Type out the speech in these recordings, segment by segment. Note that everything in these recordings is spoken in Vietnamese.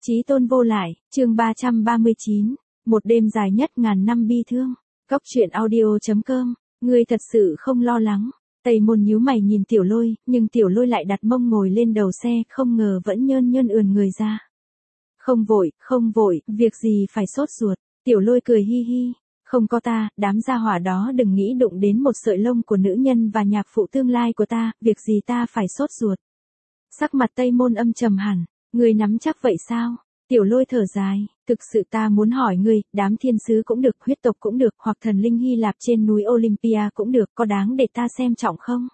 Chí tôn vô lại, chương 339, một đêm dài nhất ngàn năm bi thương. Cóc truyện audio.com, ngươi thật sự không lo lắng. Tây Môn nhíu mày nhìn Tiểu Lôi, nhưng Tiểu Lôi lại đặt mông ngồi lên đầu xe, không ngờ vẫn nhơn nhơn ườn người ra. Không vội, việc gì phải sốt ruột. Tiểu Lôi cười hi hi. Không có ta, đám gia hỏa đó đừng nghĩ đụng đến một sợi lông của nữ nhân và nhạc phụ tương lai của ta, việc gì ta phải sốt ruột. Sắc mặt Tây Môn âm trầm hẳn. Ngươi nắm chắc vậy sao? Tiểu Lôi thở dài, thực sự ta muốn hỏi ngươi, đám thiên sứ cũng được, huyết tộc cũng được, hoặc thần linh Hy Lạp trên núi Olympia cũng được, có đáng để ta xem trọng không?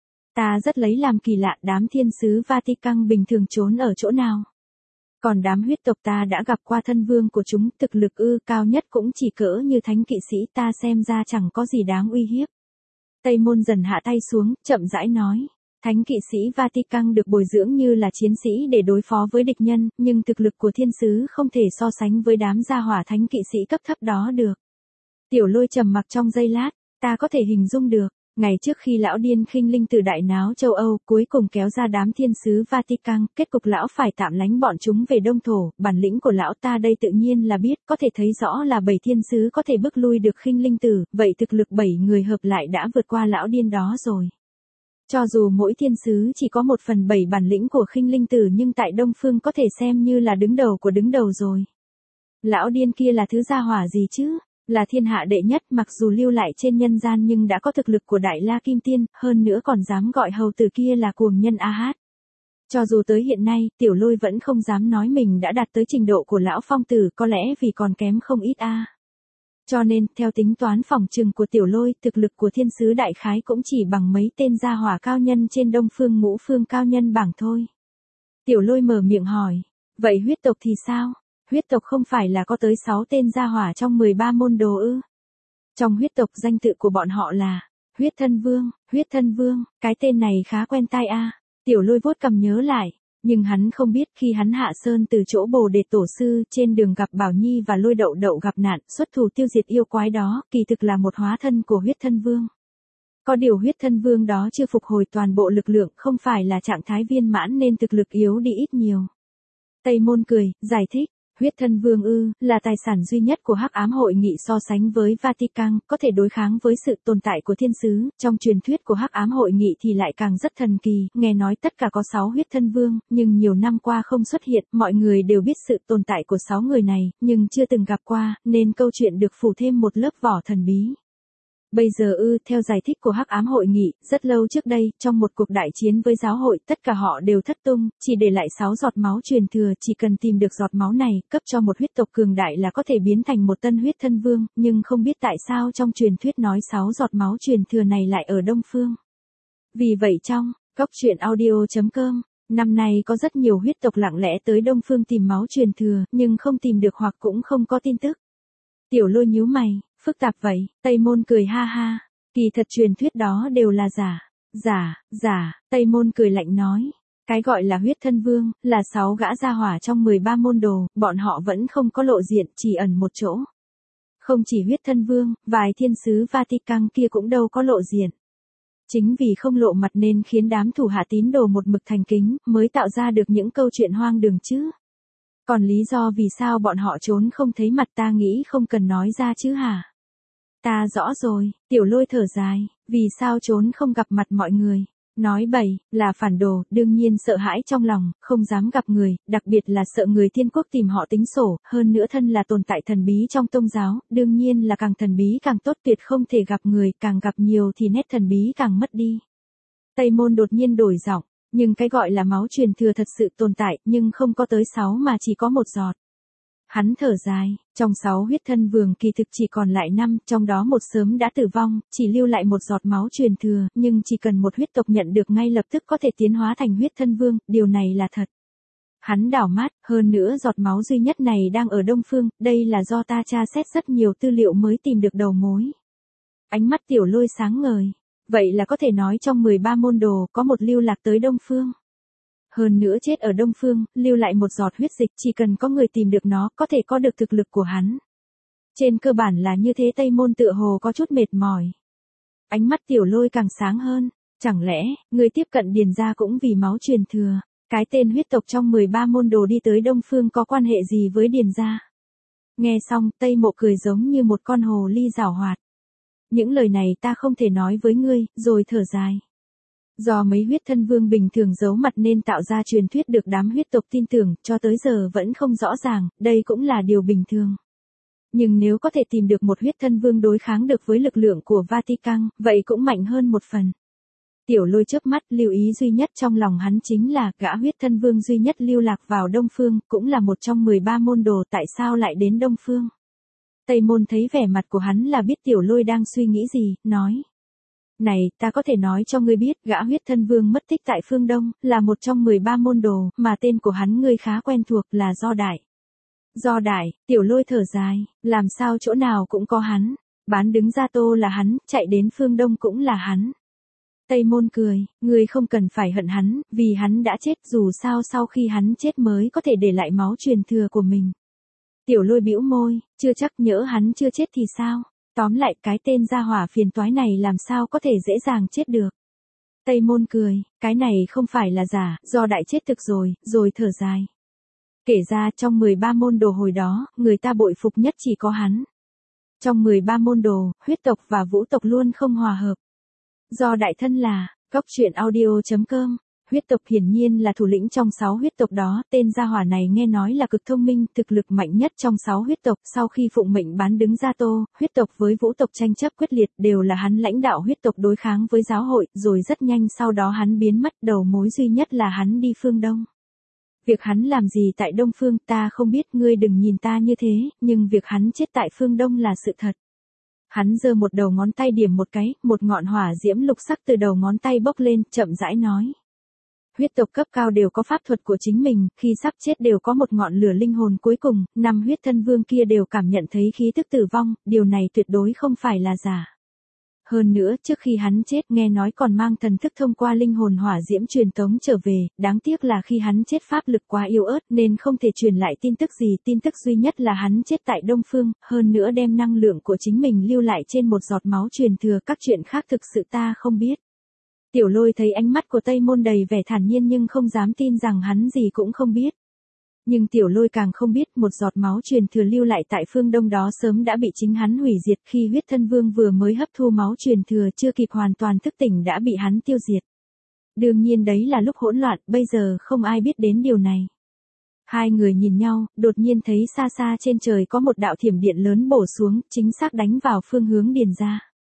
Ta rất lấy làm kỳ lạ, đám thiên sứ Vatican bình thường trốn ở chỗ nào? Còn đám huyết tộc ta đã gặp qua thân vương của chúng, thực lực cao nhất cũng chỉ cỡ như thánh kỵ sĩ, ta xem ra chẳng có gì đáng uy hiếp. Tây Môn dần hạ tay xuống, chậm rãi nói. Thánh kỵ sĩ Vatican được bồi dưỡng như là chiến sĩ để đối phó với địch nhân, nhưng thực lực của thiên sứ không thể so sánh với đám gia hỏa thánh kỵ sĩ cấp thấp đó được. Tiểu Lôi trầm mặc trong giây lát, ta có thể hình dung được, ngày trước khi lão điên khinh linh từ đại náo châu Âu cuối cùng kéo ra đám thiên sứ Vatican, kết cục lão phải tạm lánh bọn chúng về Đông Thổ, bản lĩnh của lão ta đây tự nhiên là biết, có thể thấy rõ là 7 thiên sứ có thể bức lui được khinh linh tử, vậy thực lực 7 người hợp lại đã vượt qua lão điên đó rồi. Cho dù mỗi thiên sứ chỉ có 1/7 bản lĩnh của khinh linh tử nhưng tại Đông Phương có thể xem như là đứng đầu của đứng đầu rồi. Lão điên kia là thứ gia hỏa gì chứ? Là thiên hạ đệ nhất, mặc dù lưu lại trên nhân gian nhưng đã có thực lực của Đại La Kim Tiên, hơn nữa còn dám gọi hầu tử kia là cuồng nhân A Hát. Cho dù tới hiện nay, Tiểu Lôi vẫn không dám nói mình đã đạt tới trình độ của lão phong tử, có lẽ vì còn kém không ít a. Cho nên, theo tính toán phỏng chừng của Tiểu Lôi, thực lực của thiên sứ đại khái cũng chỉ bằng mấy tên gia hỏa cao nhân trên Đông Phương Ngũ Phương cao nhân bảng thôi. Tiểu Lôi mở miệng hỏi, vậy huyết tộc thì sao? Huyết tộc không phải là có tới 6 tên gia hỏa trong 13 môn đồ ư? Trong huyết tộc danh tự của bọn họ là huyết thân vương, cái tên này khá quen tai a. Tiểu Lôi vuốt cằm nhớ lại. Nhưng hắn không biết khi hắn hạ sơn từ chỗ Bồ Đề Tổ Sư trên đường gặp Bảo Nhi và Lôi Đậu Đậu gặp nạn xuất thủ tiêu diệt yêu quái đó, kỳ thực là một hóa thân của huyết thân vương. Có điều huyết thân vương đó chưa phục hồi toàn bộ lực lượng, không phải là trạng thái viên mãn nên thực lực yếu đi ít nhiều. Tây Môn cười, giải thích. Huyết thân vương là tài sản duy nhất của Hắc Ám Hội Nghị so sánh với Vatican, có thể đối kháng với sự tồn tại của thiên sứ, trong truyền thuyết của Hắc Ám Hội Nghị thì lại càng rất thần kỳ, nghe nói tất cả có 6 huyết thân vương, nhưng nhiều năm qua không xuất hiện, mọi người đều biết sự tồn tại của 6 người này, nhưng chưa từng gặp qua, nên câu chuyện được phủ thêm một lớp vỏ thần bí. Bây giờ theo giải thích của Hắc Ám Hội Nghị, rất lâu trước đây, trong một cuộc đại chiến với giáo hội, tất cả họ đều thất tung, chỉ để lại 6 giọt máu truyền thừa, chỉ cần tìm được giọt máu này, cấp cho một huyết tộc cường đại là có thể biến thành một tân huyết thân vương, nhưng không biết tại sao trong truyền thuyết nói 6 giọt máu truyền thừa này lại ở Đông Phương. Vì vậy trong Cóc truyện audio.com, năm nay có rất nhiều huyết tộc lặng lẽ tới Đông Phương tìm máu truyền thừa, nhưng không tìm được hoặc cũng không có tin tức. Tiểu Lôi nhíu mày. Phức tạp vậy, Tây Môn cười ha ha, kỳ thật truyền thuyết đó đều là giả, Tây Môn cười lạnh nói, cái gọi là huyết thân vương, là 6 gã gia hỏa trong 13 môn đồ, bọn họ vẫn không có lộ diện, chỉ ẩn một chỗ. Không chỉ huyết thân vương, vài thiên sứ Vatican kia cũng đâu có lộ diện. Chính vì không lộ mặt nên khiến đám thủ hạ tín đồ một mực thành kính, mới tạo ra được những câu chuyện hoang đường chứ. Còn lý do vì sao bọn họ trốn không thấy mặt ta nghĩ không cần nói ra chứ hả? Ta rõ rồi, Tiểu Lôi thở dài, vì sao trốn không gặp mặt mọi người? Nói bậy, là phản đồ, đương nhiên sợ hãi trong lòng, không dám gặp người, đặc biệt là sợ người thiên quốc tìm họ tính sổ, hơn nữa thân là tồn tại thần bí trong tôn giáo, đương nhiên là càng thần bí càng tốt, tuyệt không thể gặp người, càng gặp nhiều thì nét thần bí càng mất đi. Tây Môn đột nhiên đổi giọng, nhưng cái gọi là máu truyền thừa thật sự tồn tại, nhưng không có tới 6 mà chỉ có 1 giọt. Hắn thở dài, trong 6 huyết thân vương kỳ thực chỉ còn lại 5, trong đó 1 sớm đã tử vong, chỉ lưu lại 1 giọt máu truyền thừa, nhưng chỉ cần một huyết tộc nhận được ngay lập tức có thể tiến hóa thành huyết thân vương, điều này là thật. Hắn đảo mắt, hơn nữa giọt máu duy nhất này đang ở Đông Phương, đây là do ta tra xét rất nhiều tư liệu mới tìm được đầu mối. Ánh mắt Tiểu Lôi sáng ngời, vậy là có thể nói trong 13 môn đồ có một lưu lạc tới Đông Phương. Hơn nữa chết ở Đông Phương, lưu lại 1 giọt huyết dịch, chỉ cần có người tìm được nó, có thể có được thực lực của hắn. Trên cơ bản là như thế. Tây Môn tựa hồ có chút mệt mỏi. Ánh mắt Tiểu Lôi càng sáng hơn, chẳng lẽ, người tiếp cận Điền gia cũng vì máu truyền thừa? Cái tên huyết tộc trong 13 môn đồ đi tới Đông Phương có quan hệ gì với Điền gia? Nghe xong, Tây Mộ cười giống như một con hồ ly giảo hoạt. Những lời này ta không thể nói với ngươi, rồi thở dài. Do mấy huyết thân vương bình thường giấu mặt nên tạo ra truyền thuyết được đám huyết tộc tin tưởng, cho tới giờ vẫn không rõ ràng, đây cũng là điều bình thường. Nhưng nếu có thể tìm được một huyết thân vương đối kháng được với lực lượng của Vatican, vậy cũng mạnh hơn một phần. Tiểu Lôi chớp mắt, lưu ý duy nhất trong lòng hắn chính là gã huyết thân vương duy nhất lưu lạc vào Đông Phương, cũng là một trong 13 môn đồ, tại sao lại đến Đông Phương. Tây Môn thấy vẻ mặt của hắn là biết Tiểu Lôi đang suy nghĩ gì, nói. Này, ta có thể nói cho ngươi biết, gã huyết thân vương mất tích tại phương Đông, là một trong 13 môn đồ, mà tên của hắn ngươi khá quen thuộc, là Do Đại. Do Đại, Tiểu Lôi thở dài, làm sao chỗ nào cũng có hắn, bán đứng Gia Tô là hắn, chạy đến phương Đông cũng là hắn. Tây Môn cười, ngươi không cần phải hận hắn, vì hắn đã chết, dù sao sau khi hắn chết mới có thể để lại máu truyền thừa của mình. Tiểu Lôi bĩu môi, chưa chắc, nhỡ hắn chưa chết thì sao? Tóm lại, cái tên gia hỏa phiền toái này làm sao có thể dễ dàng chết được. Tây Môn cười, cái này không phải là giả, Do Đại chết thực rồi thở dài. Kể ra trong 13 môn đồ hồi đó, người ta bội phục nhất chỉ có hắn. Trong 13 môn đồ, huyết tộc và vũ tộc luôn không hòa hợp. Do Đại thân là, Cóc Truyện Audio.com, huyết tộc hiển nhiên là thủ lĩnh trong 6 huyết tộc đó, tên gia hỏa này nghe nói là cực thông minh, thực lực mạnh nhất trong 6 huyết tộc, sau khi phụng mệnh bán đứng Gia Tô, huyết tộc với vũ tộc tranh chấp quyết liệt, đều là hắn lãnh đạo huyết tộc đối kháng với giáo hội, rồi rất nhanh sau đó hắn biến mất, đầu mối duy nhất là hắn đi phương Đông. Việc hắn làm gì tại Đông Phương ta không biết, ngươi đừng nhìn ta như thế, nhưng việc hắn chết tại phương Đông là sự thật. Hắn giơ một đầu ngón tay điểm một cái, một ngọn hỏa diễm lục sắc từ đầu ngón tay bốc lên, chậm rãi nói. Huyết tộc cấp cao đều có pháp thuật của chính mình, khi sắp chết đều có một ngọn lửa linh hồn cuối cùng, 5 huyết thân vương kia đều cảm nhận thấy khí tức tử vong, điều này tuyệt đối không phải là giả. Hơn nữa, trước khi hắn chết nghe nói còn mang thần thức thông qua linh hồn hỏa diễm truyền tống trở về, đáng tiếc là khi hắn chết pháp lực quá yếu ớt nên không thể truyền lại tin tức gì, tin tức duy nhất là hắn chết tại Đông Phương, hơn nữa đem năng lượng của chính mình lưu lại trên một giọt máu truyền thừa, các chuyện khác thực sự ta không biết. Tiểu Lôi thấy ánh mắt của Tây Môn đầy vẻ thản nhiên nhưng không dám tin rằng hắn gì cũng không biết. Nhưng Tiểu Lôi càng không biết một giọt máu truyền thừa lưu lại tại phương Đông đó sớm đã bị chính hắn hủy diệt khi huyết thân vương vừa mới hấp thu máu truyền thừa chưa kịp hoàn toàn thức tỉnh đã bị hắn tiêu diệt. Đương nhiên đấy là lúc hỗn loạn, bây giờ không ai biết đến điều này. Hai người nhìn nhau, đột nhiên thấy xa xa trên trời có một đạo thiểm điện lớn bổ xuống, chính xác đánh vào phương hướng Điền gia.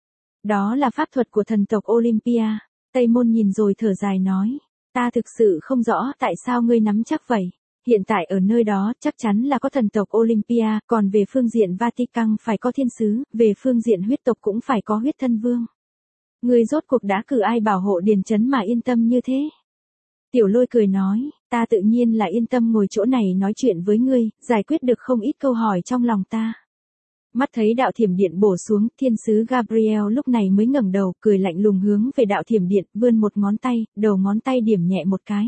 Đó là pháp thuật của thần tộc Olympia. Tây Môn nhìn rồi thở dài nói, ta thực sự không rõ tại sao ngươi nắm chắc vậy. Hiện tại ở nơi đó chắc chắn là có thần tộc Olympia, còn về phương diện Vatican phải có thiên sứ, về phương diện huyết tộc cũng phải có huyết thân vương. Ngươi rốt cuộc đã cử ai bảo hộ Điền Trấn mà yên tâm như thế? Tiểu Lôi cười nói, ta tự nhiên là yên tâm ngồi chỗ này nói chuyện với ngươi, giải quyết được không ít câu hỏi trong lòng ta. Mắt thấy đạo thiểm điện bổ xuống, thiên sứ Gabriel lúc này mới ngẩng đầu, cười lạnh lùng hướng về đạo thiểm điện, vươn một ngón tay, đầu ngón tay điểm nhẹ một cái.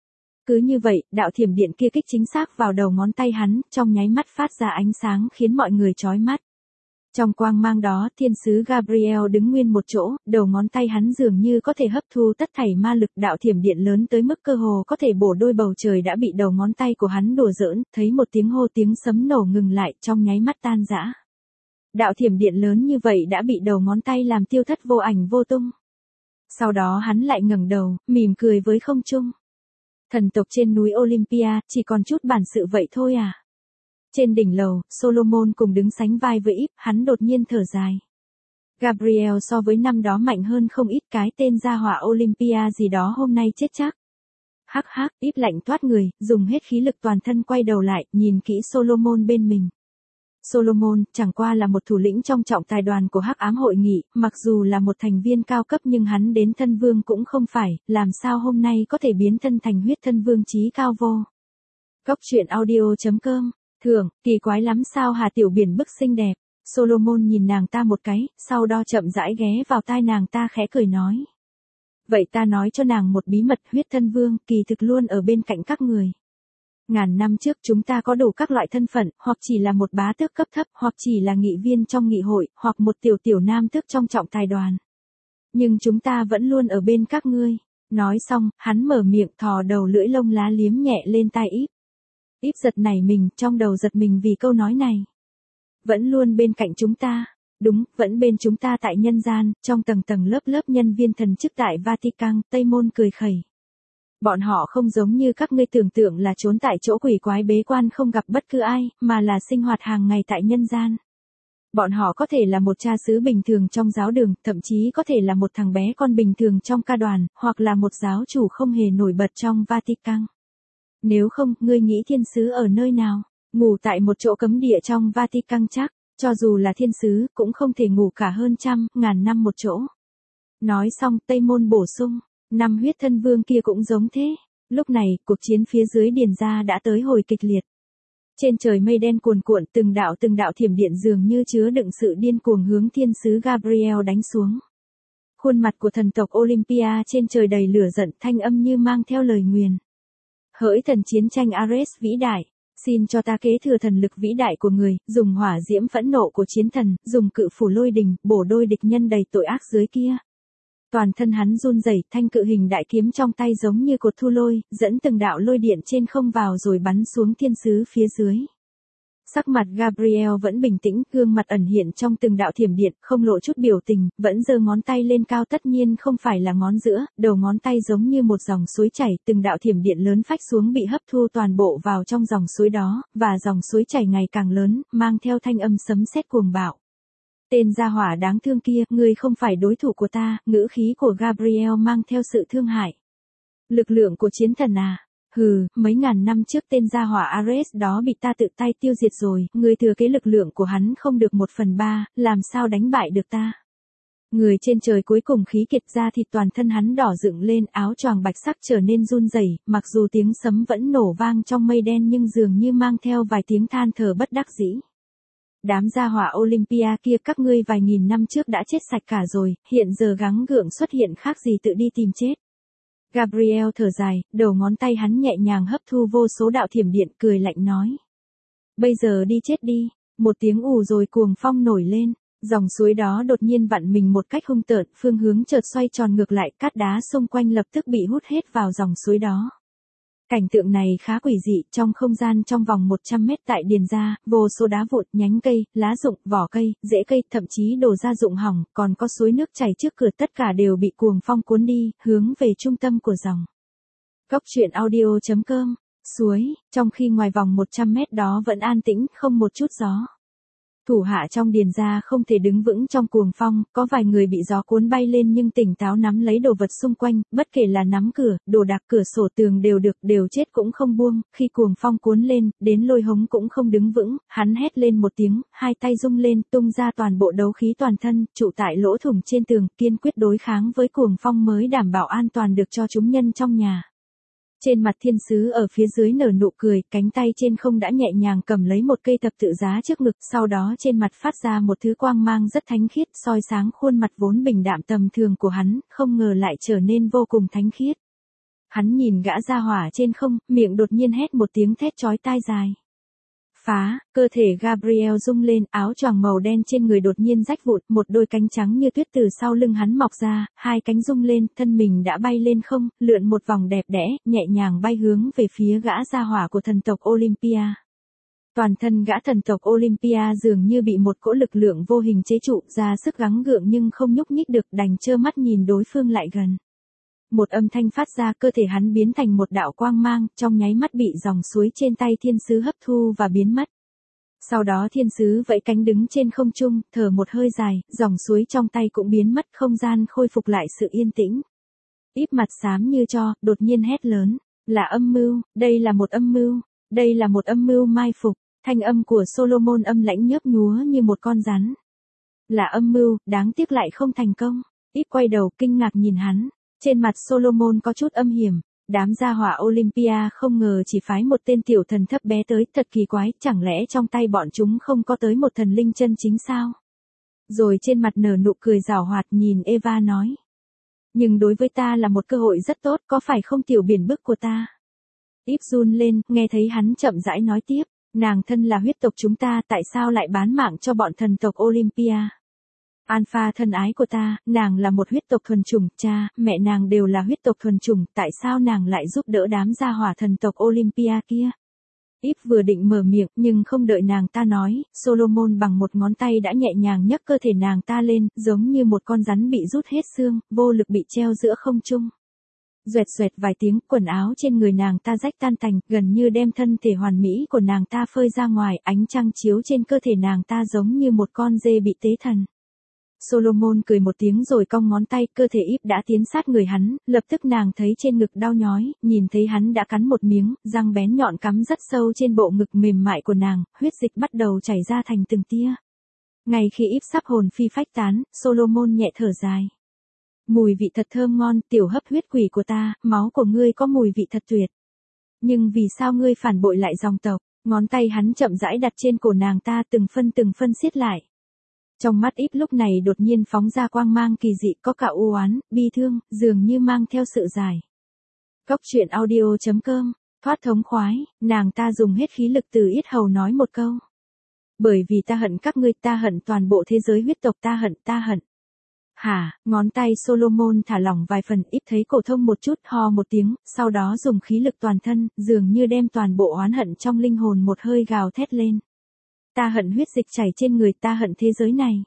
Cứ như vậy, đạo thiểm điện kia kích chính xác vào đầu ngón tay hắn, trong nháy mắt phát ra ánh sáng khiến mọi người chói mắt. Trong quang mang đó, thiên sứ Gabriel đứng nguyên một chỗ, đầu ngón tay hắn dường như có thể hấp thu tất thảy ma lực, đạo thiểm điện lớn tới mức cơ hồ có thể bổ đôi bầu trời đã bị đầu ngón tay của hắn đùa giỡn, thấy một tiếng hô tiếng sấm nổ ngừng lại, trong nháy mắt tan rã. Đạo thiểm điện lớn như vậy đã bị đầu ngón tay làm tiêu thất vô ảnh vô tung. Sau đó hắn lại ngẩng đầu, mỉm cười với không trung. Thần tộc trên núi Olympia, chỉ còn chút bản sự vậy thôi à? Trên đỉnh lầu, Solomon cùng đứng sánh vai với Íp, hắn đột nhiên thở dài. Gabriel so với năm đó mạnh hơn không ít, cái tên gia hỏa Olympia gì đó hôm nay chết chắc. Hắc hắc, Íp lạnh toát người, dùng hết khí lực toàn thân quay đầu lại, nhìn kỹ Solomon bên mình. Solomon, chẳng qua là một thủ lĩnh trong trọng tài đoàn của Hắc Ám hội nghị, mặc dù là một thành viên cao cấp nhưng hắn đến thân vương cũng không phải, làm sao hôm nay có thể biến thân thành huyết thân vương chí cao vô. Cóc Truyện Audio.com, thưởng, kỳ quái lắm sao Hà Tiểu Biển bức xinh đẹp. Solomon nhìn nàng ta một cái, sau đó chậm rãi ghé vào tai nàng ta khẽ cười nói. Vậy ta nói cho nàng một bí mật, huyết thân vương, kỳ thực luôn ở bên cạnh các người. Ngàn năm trước chúng ta có đủ các loại thân phận, hoặc chỉ là một bá tước cấp thấp, hoặc chỉ là nghị viên trong nghị hội, hoặc một tiểu nam tước trong trọng tài đoàn. Nhưng chúng ta vẫn luôn ở bên các ngươi. Nói xong, hắn mở miệng thò đầu lưỡi lông lá liếm nhẹ lên tai Íp. Íp giật nảy mình, trong đầu giật mình vì câu nói này. Vẫn luôn bên cạnh chúng ta. Đúng, vẫn bên chúng ta tại nhân gian, trong tầng tầng lớp lớp nhân viên thần chức tại Vatican, Tây Môn cười khẩy. Bọn họ không giống như các ngươi tưởng tượng là trốn tại chỗ quỷ quái bế quan không gặp bất cứ ai, mà là sinh hoạt hàng ngày tại nhân gian. Bọn họ có thể là một cha xứ bình thường trong giáo đường, thậm chí có thể là một thằng bé con bình thường trong ca đoàn, hoặc là một giáo chủ không hề nổi bật trong Vatican. Nếu không, ngươi nghĩ thiên sứ ở nơi nào? Ngủ tại một chỗ cấm địa trong Vatican chắc, cho dù là thiên sứ, cũng không thể ngủ cả hơn trăm, ngàn năm một chỗ. Nói xong, Tây Môn bổ sung, năm huyết thân vương kia cũng giống thế. Lúc này, cuộc chiến phía dưới điền gia đã tới hồi kịch liệt. Trên trời mây đen cuồn cuộn, từng đạo thiểm điện dường như chứa đựng sự điên cuồng hướng thiên sứ Gabriel đánh xuống. Khuôn mặt của thần tộc Olympia trên trời đầy lửa giận, thanh âm như mang theo lời nguyền. Hỡi thần chiến tranh Ares vĩ đại, xin cho ta kế thừa thần lực vĩ đại của người, dùng hỏa diễm phẫn nộ của chiến thần, dùng cự phủ lôi đình, bổ đôi địch nhân đầy tội ác dưới kia. Toàn thân hắn run rẩy, thanh cự hình đại kiếm trong tay giống như cột thu lôi, dẫn từng đạo lôi điện trên không vào rồi bắn xuống thiên sứ phía dưới. Sắc mặt Gabriel vẫn bình tĩnh, gương mặt ẩn hiện trong từng đạo thiểm điện, không lộ chút biểu tình, vẫn giơ ngón tay lên cao, tất nhiên không phải là ngón giữa, đầu ngón tay giống như một dòng suối chảy, từng đạo thiểm điện lớn phách xuống bị hấp thu toàn bộ vào trong dòng suối đó, và dòng suối chảy ngày càng lớn, mang theo thanh âm sấm sét cuồng bạo. Tên gia hỏa đáng thương kia, ngươi không phải đối thủ của ta, ngữ khí của Gabriel mang theo sự thương hại. Lực lượng của chiến thần à? Hừ, mấy ngàn năm trước tên gia hỏa Ares đó bị ta tự tay tiêu diệt rồi, ngươi thừa kế lực lượng của hắn không được 1/3, làm sao đánh bại được ta? Người trên trời cuối cùng khí kiệt ra thì toàn thân hắn đỏ dựng lên, áo choàng bạch sắc trở nên run rẩy, mặc dù tiếng sấm vẫn nổ vang trong mây đen nhưng dường như mang theo vài tiếng than thở bất đắc dĩ. Đám gia hỏa Olympia kia, các ngươi vài nghìn năm trước đã chết sạch cả rồi, hiện giờ gắng gượng xuất hiện khác gì tự đi tìm chết. Gabriel thở dài, đầu ngón tay hắn nhẹ nhàng hấp thu vô số đạo thiểm điện, cười lạnh nói. Bây giờ đi chết đi, một tiếng ù rồi cuồng phong nổi lên, dòng suối đó đột nhiên vặn mình một cách hung tợn, phương hướng chợt xoay tròn ngược lại, cát đá xung quanh lập tức bị hút hết vào dòng suối đó. Cảnh tượng này khá quỷ dị, trong không gian trong vòng 100 mét tại điền gia, vô số đá vụn, nhánh cây, lá rụng, vỏ cây, rễ cây, thậm chí đồ gia dụng hỏng, còn có suối nước chảy trước cửa, tất cả đều bị cuồng phong cuốn đi, hướng về trung tâm của dòng. Góc truyện audio.com, suối, trong khi ngoài vòng 100 mét đó vẫn an tĩnh, không một chút gió. Thủ hạ trong điền gia không thể đứng vững trong cuồng phong, có vài người bị gió cuốn bay lên nhưng tỉnh táo nắm lấy đồ vật xung quanh, bất kể là nắm cửa, đồ đạc, cửa sổ, tường đều chết cũng không buông, khi cuồng phong cuốn lên, đến Lôi Hống cũng không đứng vững, hắn hét lên một tiếng, hai tay rung lên, tung ra toàn bộ đấu khí toàn thân, trụ tại lỗ thủng trên tường, kiên quyết đối kháng với cuồng phong mới đảm bảo an toàn được cho chúng nhân trong nhà. Trên mặt thiên sứ ở phía dưới nở nụ cười, cánh tay trên không đã nhẹ nhàng cầm lấy một cây thập tự giá trước ngực, sau đó trên mặt phát ra một thứ quang mang rất thánh khiết, soi sáng khuôn mặt vốn bình đạm tầm thường của hắn, không ngờ lại trở nên vô cùng thánh khiết. Hắn nhìn gã gia hỏa trên không, miệng đột nhiên hét một tiếng thét chói tai dài. Phá, cơ thể Gabriel rung lên, áo choàng màu đen trên người đột nhiên rách vụn, một đôi cánh trắng như tuyết từ sau lưng hắn mọc ra, hai cánh rung lên, thân mình đã bay lên không, lượn một vòng đẹp đẽ, nhẹ nhàng bay hướng về phía gã gia hỏa của thần tộc Olympia. Toàn thân gã thần tộc Olympia dường như bị một cỗ lực lượng vô hình chế trụ, ra sức gắng gượng nhưng không nhúc nhích được, đành trơ mắt nhìn đối phương lại gần. Một âm thanh phát ra, cơ thể hắn biến thành một đạo quang mang, trong nháy mắt bị dòng suối trên tay thiên sứ hấp thu và biến mất. Sau đó thiên sứ vẫy cánh đứng trên không trung, thở một hơi dài, dòng suối trong tay cũng biến mất, không gian khôi phục lại sự yên tĩnh. Íp mặt xám như tro, đột nhiên hét lớn, là âm mưu, đây là một âm mưu, đây là một âm mưu mai phục, thanh âm của Solomon âm lãnh nhấp nhúa như một con rắn. Là âm mưu, đáng tiếc lại không thành công. Íp quay đầu kinh ngạc nhìn hắn. Trên mặt Solomon có chút âm hiểm, đám gia hỏa Olympia không ngờ chỉ phái một tên tiểu thần thấp bé tới, thật kỳ quái, chẳng lẽ trong tay bọn chúng không có tới một thần linh chân chính sao? Rồi trên mặt nở nụ cười giảo hoạt nhìn Eva nói. Nhưng đối với ta là một cơ hội rất tốt, có phải không tiểu biển bức của ta? Íp run lên, nghe thấy hắn chậm rãi nói tiếp, nàng thân là huyết tộc chúng ta, tại sao lại bán mạng cho bọn thần tộc Olympia? Alpha thân ái của ta, nàng là một huyết tộc thuần chủng, cha, mẹ nàng đều là huyết tộc thuần chủng, tại sao nàng lại giúp đỡ đám gia hỏa thần tộc Olympia kia? Eve vừa định mở miệng, nhưng không đợi nàng ta nói, Solomon bằng một ngón tay đã nhẹ nhàng nhấc cơ thể nàng ta lên, giống như một con rắn bị rút hết xương, vô lực bị treo giữa không trung. Duẹt duẹt vài tiếng, quần áo trên người nàng ta rách tan tành, gần như đem thân thể hoàn mỹ của nàng ta phơi ra ngoài, ánh trăng chiếu trên cơ thể nàng ta giống như một con dê bị tế thần. Solomon cười một tiếng rồi cong ngón tay, cơ thể Eve đã tiến sát người hắn, lập tức nàng thấy trên ngực đau nhói, nhìn thấy hắn đã cắn một miếng, răng bén nhọn cắm rất sâu trên bộ ngực mềm mại của nàng, huyết dịch bắt đầu chảy ra thành từng tia. Ngay khi Eve sắp hồn phi phách tán, Solomon nhẹ thở dài. Mùi vị thật thơm ngon, tiểu hấp huyết quỷ của ta, máu của ngươi có mùi vị thật tuyệt. Nhưng vì sao ngươi phản bội lại dòng tộc? Ngón tay hắn chậm rãi đặt trên cổ nàng ta, từng phân siết lại. Trong mắt Eve lúc này đột nhiên phóng ra quang mang kỳ dị, có cả u oán, bi thương, dường như mang theo sự giải. Cốc truyện audio.com, thoát thống khoái, nàng ta dùng hết khí lực từ yết hầu nói một câu. Bởi vì ta hận các ngươi, ta hận toàn bộ thế giới huyết tộc, ta hận. Hả, ngón tay Solomon thả lỏng vài phần, Eve thấy cổ thông một chút, ho một tiếng, sau đó dùng khí lực toàn thân, dường như đem toàn bộ oán hận trong linh hồn một hơi gào thét lên. Ta hận huyết dịch chảy trên người, ta hận thế giới này.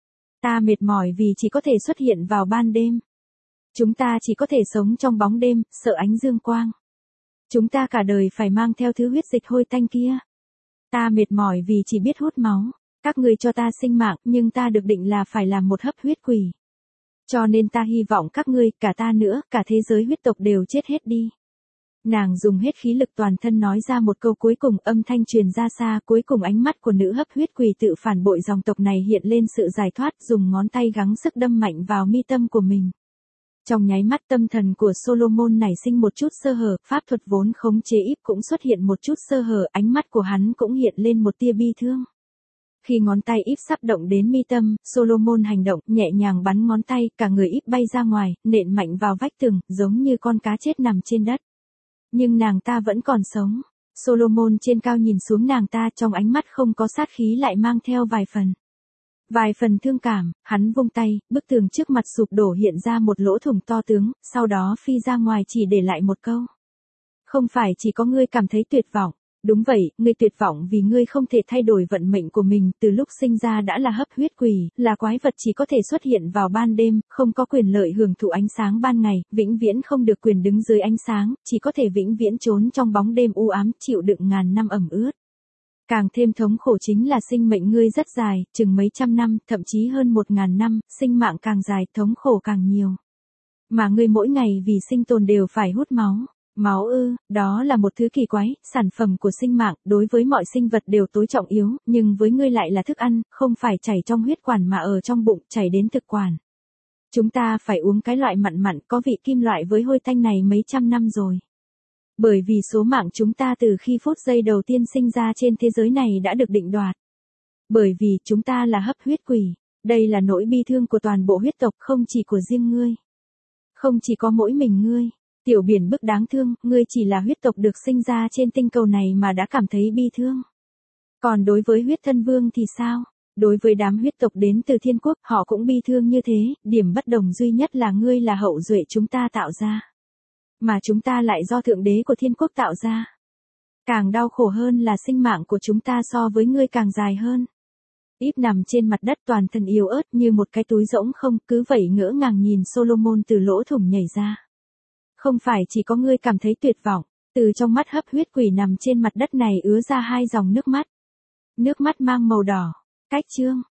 Ta mệt mỏi vì chỉ có thể xuất hiện vào ban đêm. Chúng ta chỉ có thể sống trong bóng đêm, sợ ánh dương quang. Chúng ta cả đời phải mang theo thứ huyết dịch hôi tanh kia. Ta mệt mỏi vì chỉ biết hút máu. Các người cho ta sinh mạng, nhưng ta được định là phải làm một hấp huyết quỷ. Cho nên ta hy vọng các ngươi, cả ta nữa, cả thế giới huyết tộc đều chết hết đi. Nàng dùng hết khí lực toàn thân nói ra một câu cuối cùng, âm thanh truyền ra xa, cuối cùng ánh mắt của nữ hấp huyết quỷ tự phản bội dòng tộc này hiện lên sự giải thoát, dùng ngón tay gắng sức đâm mạnh vào mi tâm của mình. Trong nháy mắt tâm thần của Solomon nảy sinh một chút sơ hở, pháp thuật vốn khống chế Eve cũng xuất hiện một chút sơ hở, ánh mắt của hắn cũng hiện lên một tia bi thương. Khi ngón tay Eve sắp động đến mi tâm, Solomon hành động, nhẹ nhàng bắn ngón tay, cả người Eve bay ra ngoài, nện mạnh vào vách tường, giống như con cá chết nằm trên đất. Nhưng nàng ta vẫn còn sống. Solomon trên cao nhìn xuống nàng ta, trong ánh mắt không có sát khí lại mang theo vài phần thương cảm, hắn vung tay, bức tường trước mặt sụp đổ hiện ra một lỗ thủng to tướng, sau đó phi ra ngoài chỉ để lại một câu. Không phải chỉ có ngươi cảm thấy tuyệt vọng. Đúng vậy, ngươi tuyệt vọng vì ngươi không thể thay đổi vận mệnh của mình, từ lúc sinh ra đã là hấp huyết quỷ, là quái vật chỉ có thể xuất hiện vào ban đêm, không có quyền lợi hưởng thụ ánh sáng ban ngày, vĩnh viễn không được quyền đứng dưới ánh sáng, chỉ có thể vĩnh viễn trốn trong bóng đêm u ám, chịu đựng ngàn năm ẩm ướt. Càng thêm thống khổ chính là sinh mệnh ngươi rất dài, chừng mấy trăm năm, thậm chí hơn 1000 năm, sinh mạng càng dài, thống khổ càng nhiều. Mà ngươi mỗi ngày vì sinh tồn đều phải hút máu. Máu ư, đó là một thứ kỳ quái, sản phẩm của sinh mạng, đối với mọi sinh vật đều tối trọng yếu, nhưng với ngươi lại là thức ăn, không phải chảy trong huyết quản mà ở trong bụng, chảy đến thực quản. Chúng ta phải uống cái loại mặn mặn có vị kim loại với hôi tanh này mấy trăm năm rồi. Bởi vì số mạng chúng ta từ khi phút giây đầu tiên sinh ra trên thế giới này đã được định đoạt. Bởi vì chúng ta là hấp huyết quỷ, đây là nỗi bi thương của toàn bộ huyết tộc, không chỉ của riêng ngươi. Không chỉ có mỗi mình ngươi. Tiểu biển bức đáng thương, ngươi chỉ là huyết tộc được sinh ra trên tinh cầu này mà đã cảm thấy bi thương. Còn đối với huyết thân vương thì sao? Đối với đám huyết tộc đến từ thiên quốc, họ cũng bi thương như thế, điểm bất đồng duy nhất là ngươi là hậu duệ chúng ta tạo ra. Mà chúng ta lại do thượng đế của thiên quốc tạo ra. Càng đau khổ hơn là sinh mạng của chúng ta so với ngươi càng dài hơn. Eve nằm trên mặt đất toàn thân yếu ớt như một cái túi rỗng không, cứ vậy ngỡ ngàng nhìn Solomon từ lỗ thủng nhảy ra. Không phải chỉ có ngươi cảm thấy tuyệt vọng, từ trong mắt hấp huyết quỷ nằm trên mặt đất này ứa ra 2 dòng nước mắt. Nước mắt mang màu đỏ. Cách chương.